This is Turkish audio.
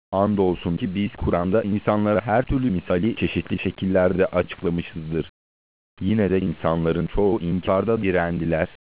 Andolsun ki biz Kur'an'da insanlara her türlü misali çeşitli şekillerde açıklamışızdır. Yine de insanların çoğu inkarda direndiler.